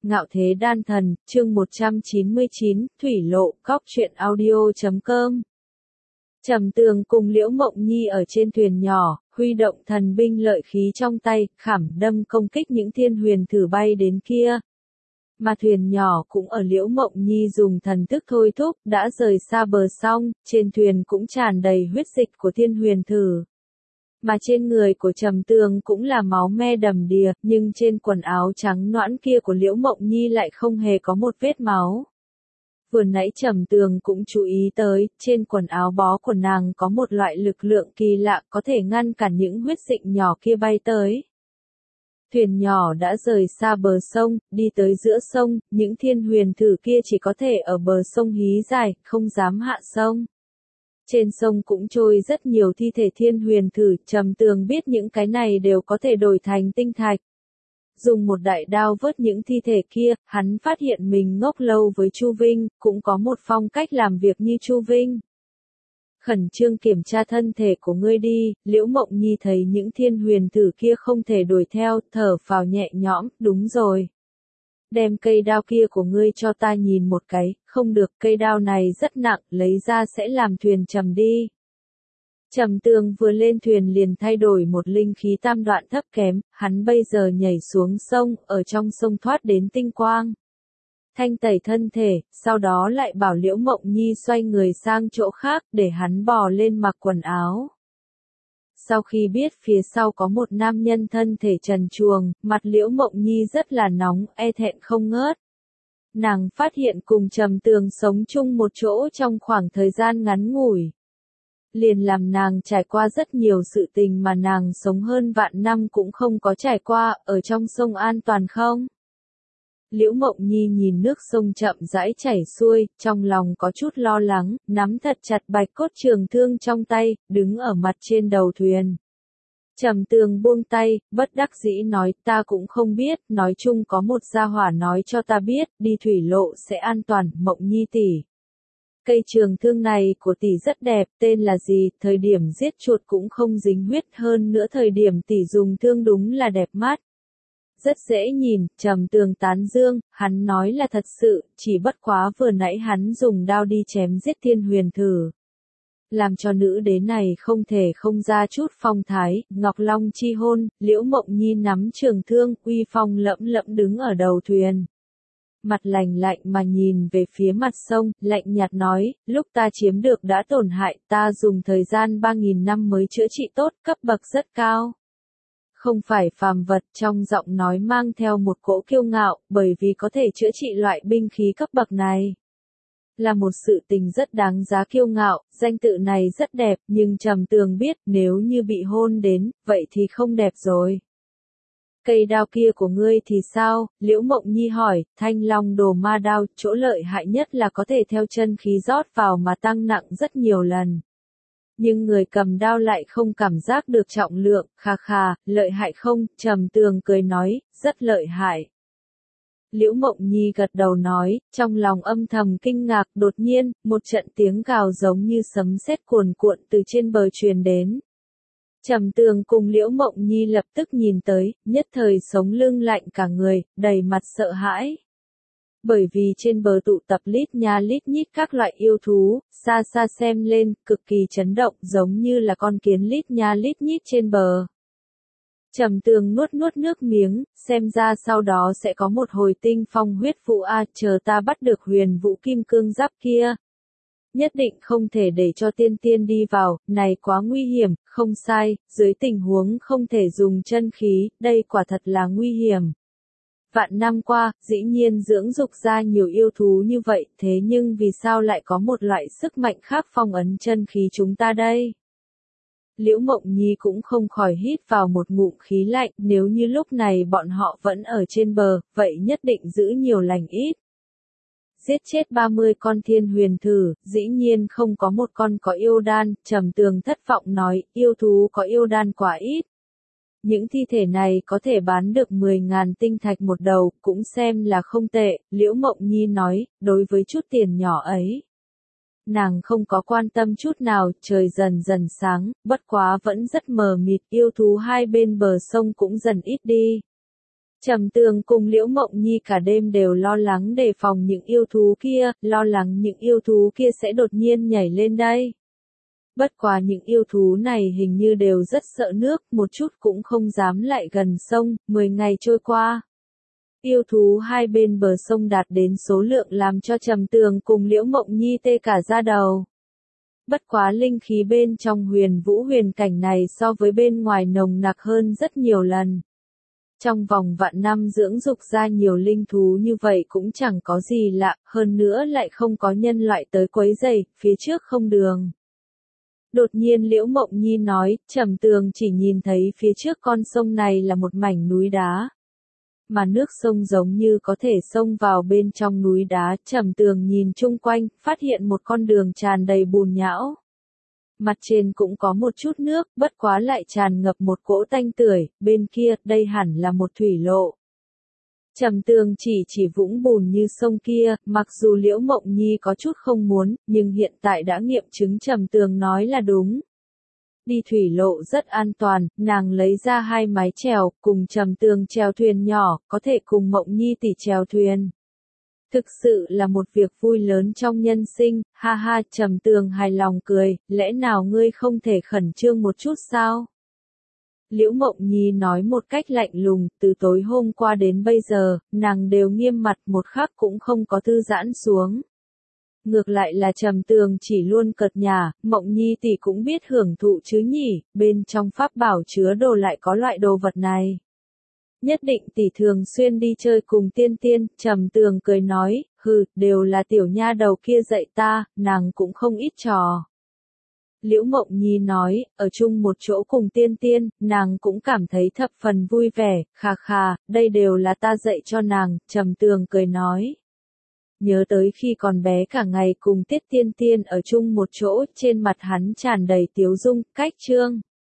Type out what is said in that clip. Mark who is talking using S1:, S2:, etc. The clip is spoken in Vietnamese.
S1: Ngạo Thế Đan Thần, chương 199, Thủy Lộ, Cóc truyện audio.com. Trầm Tường cùng Liễu Mộng Nhi ở trên thuyền nhỏ, huy động thần binh lợi khí trong tay, khảm đâm công kích những thiên huyền thử bay đến kia. Mà thuyền nhỏ cũng ở Liễu Mộng Nhi dùng thần thức thôi thúc, đã rời xa bờ sông, trên thuyền cũng tràn đầy huyết dịch của thiên huyền thử. Mà trên người của Trầm Tường cũng là máu me đầm đìa, nhưng trên quần áo trắng nõn kia của Liễu Mộng Nhi lại không hề có một vết máu. Vừa nãy Trầm Tường cũng chú ý tới, trên quần áo bó của nàng có một loại lực lượng kỳ lạ có thể ngăn cản những huyết dịch nhỏ kia bay tới. Thuyền nhỏ đã rời xa bờ sông, đi tới giữa sông, những thiên huyền thử kia chỉ có thể ở bờ sông hí dài, không dám hạ sông. Trên sông cũng trôi rất nhiều thi thể thiên huyền thử, Trầm Tường biết những cái này đều có thể đổi thành tinh thạch. Dùng một đại đao vớt những thi thể kia, hắn phát hiện mình ngốc lâu với Chu Vinh, cũng có một phong cách làm việc như Chu Vinh. Khẩn trương kiểm tra thân thể của ngươi đi, Liễu Mộng Nhi thấy những thiên huyền thử kia không thể đuổi theo, thở phào nhẹ nhõm, đúng rồi. Đem cây đao kia của ngươi cho ta nhìn một cái, không được, cây đao này rất nặng, lấy ra sẽ làm thuyền trầm đi. Trầm Tường vừa lên thuyền liền thay đổi một linh khí tam đoạn thấp kém, hắn bây giờ nhảy xuống sông, ở trong sông thoát đến tinh quang. Thanh tẩy thân thể, sau đó lại bảo Liễu Mộng Nhi xoay người sang chỗ khác để hắn bò lên mặc quần áo. Sau khi biết phía sau có một nam nhân thân thể trần truồng, mặt Liễu Mộng Nhi rất là nóng, e thẹn không ngớt. Nàng phát hiện cùng Trầm Tường sống chung một chỗ trong khoảng thời gian ngắn ngủi. Liền làm nàng trải qua rất nhiều sự tình mà nàng sống hơn vạn năm cũng không có trải qua, ở trong sông an toàn không? Liễu Mộng Nhi nhìn nước sông chậm rãi chảy xuôi, trong lòng có chút lo lắng, nắm thật chặt bạch cốt trường thương trong tay, đứng ở mặt trên đầu thuyền. Trầm Tường buông tay, bất đắc dĩ nói, ta cũng không biết, nói chung có một gia hỏa nói cho ta biết, đi thủy lộ sẽ an toàn, Mộng Nhi tỷ. Cây trường thương này của tỷ rất đẹp, tên là gì, thời điểm giết chuột cũng không dính huyết, hơn nữa thời điểm tỷ dùng thương đúng là đẹp mắt. Rất dễ nhìn, Trầm Tường tán dương, hắn nói là thật sự, chỉ bất quá vừa nãy hắn dùng đao đi chém giết thiên huyền thử. Làm cho nữ đế này không thể không ra chút phong thái, Ngọc Long chi hôn, Liễu Mộng Nhi nắm trường thương, uy phong lẫm lẫm đứng ở đầu thuyền. Mặt lạnh lạnh mà nhìn về phía mặt sông, lạnh nhạt nói, lúc ta chiếm được đã tổn hại, ta dùng thời gian 3.000 năm mới chữa trị tốt, cấp bậc rất cao. Không phải phàm vật, trong giọng nói mang theo một cỗ kiêu ngạo, bởi vì có thể chữa trị loại binh khí cấp bậc này. Là một sự tình rất đáng giá kiêu ngạo, danh tự này rất đẹp, nhưng Trầm Tường biết, nếu như bị hôn đến, vậy thì không đẹp rồi. Cây đao kia của ngươi thì sao? Liễu Mộng Nhi hỏi, Thanh Long Đồ Ma Đao, chỗ lợi hại nhất là có thể theo chân khí rót vào mà tăng nặng rất nhiều lần. Nhưng người cầm đao lại không cảm giác được trọng lượng, khà khà, lợi hại không? Trầm Tường cười nói, rất lợi hại. Liễu Mộng Nhi gật đầu nói, trong lòng âm thầm kinh ngạc, đột nhiên, một trận tiếng gào giống như sấm sét cuồn cuộn từ trên bờ truyền đến. Trầm Tường cùng Liễu Mộng Nhi lập tức nhìn tới, nhất thời sống lưng lạnh cả người, đầy mặt sợ hãi. Bởi vì trên bờ tụ tập lít nha lít nhít các loại yêu thú, xa xa xem lên, cực kỳ chấn động, giống như là con kiến lít nha lít nhít trên bờ. Trầm Tường nuốt nuốt nước miếng, xem ra sau đó sẽ có một hồi tinh phong huyết vũ chờ ta bắt được huyền vũ kim cương giáp kia. Nhất định không thể để cho tiên tiên đi vào, này quá nguy hiểm, không sai, dưới tình huống không thể dùng chân khí, đây quả thật là nguy hiểm. Vạn năm qua, dĩ nhiên dưỡng dục ra nhiều yêu thú như vậy, thế nhưng vì sao lại có một loại sức mạnh khác phong ấn chân khí chúng ta đây? Liễu Mộng Nhi cũng không khỏi hít vào một ngụm khí lạnh, nếu như lúc này bọn họ vẫn ở trên bờ, vậy nhất định giữ nhiều lành ít. Giết chết 30 con thiên huyền thử, dĩ nhiên không có một con có yêu đan, Trầm Tường thất vọng nói, yêu thú có yêu đan quá ít. Những thi thể này có thể bán được 10.000 tinh thạch một đầu, cũng xem là không tệ, Liễu Mộng Nhi nói, đối với chút tiền nhỏ ấy. Nàng không có quan tâm chút nào, trời dần dần sáng, bất quá vẫn rất mờ mịt, yêu thú hai bên bờ sông cũng dần ít đi. Trầm Tường cùng Liễu Mộng Nhi cả đêm đều lo lắng đề phòng những yêu thú kia, lo lắng những yêu thú kia sẽ đột nhiên nhảy lên đây. Bất quá những yêu thú này hình như đều rất sợ nước, một chút cũng không dám lại gần sông. 10 ngày trôi qua, yêu thú hai bên bờ sông đạt đến số lượng làm cho Trầm Tường cùng Liễu Mộng Nhi tê cả da đầu. Bất quá linh khí bên trong Huyền Vũ huyền cảnh này so với bên ngoài nồng nặc hơn rất nhiều lần. Trong vòng vạn năm dưỡng dục ra nhiều linh thú như vậy cũng chẳng có gì lạ, hơn nữa lại không có nhân loại tới quấy rầy, phía trước không đường. Đột nhiên Liễu Mộng Nhi nói, Trầm Tường chỉ nhìn thấy phía trước con sông này là một mảnh núi đá. Mà nước sông giống như có thể xông vào bên trong núi đá. Trầm Tường nhìn chung quanh, phát hiện một con đường tràn đầy bùn nhão. Mặt trên cũng có một chút nước, bất quá lại tràn ngập một cỗ tanh tưởi, bên kia, đây hẳn là một thủy lộ. Trầm Tường chỉ vũng bùn như sông kia, mặc dù Liễu Mộng Nhi có chút không muốn, nhưng hiện tại đã nghiệm chứng Trầm Tường nói là đúng. Đi thủy lộ rất an toàn, nàng lấy ra 2 mái chèo, cùng Trầm Tường chèo thuyền nhỏ, có thể cùng Mộng Nhi tỷ chèo thuyền. Thực sự là một việc vui lớn trong nhân sinh, ha ha. Trầm Tường hài lòng cười, lẽ nào ngươi không thể khẩn trương một chút sao? Liễu Mộng Nhi nói một cách lạnh lùng, từ tối hôm qua đến bây giờ, nàng đều nghiêm mặt một khắc cũng không có thư giãn xuống. Ngược lại là Trầm Tường chỉ luôn cợt nhả, Mộng Nhi tỷ cũng biết hưởng thụ chứ nhỉ, bên trong pháp bảo chứa đồ lại có loại đồ vật này. Nhất định tỷ thường xuyên đi chơi cùng Tiên Tiên. Trầm Tường cười nói, hừ, đều là tiểu nha đầu kia dạy ta, nàng cũng không ít trò. Liễu Mộng Nhi nói, ở chung một chỗ cùng Tiên Tiên, nàng cũng cảm thấy thập phần vui vẻ, khà khà, đây đều là ta dạy cho nàng. Trầm Tường cười nói. Nhớ tới khi còn bé cả ngày cùng Tiết Tiên Tiên ở chung một chỗ, trên mặt hắn tràn đầy tiếu dung. Cách chương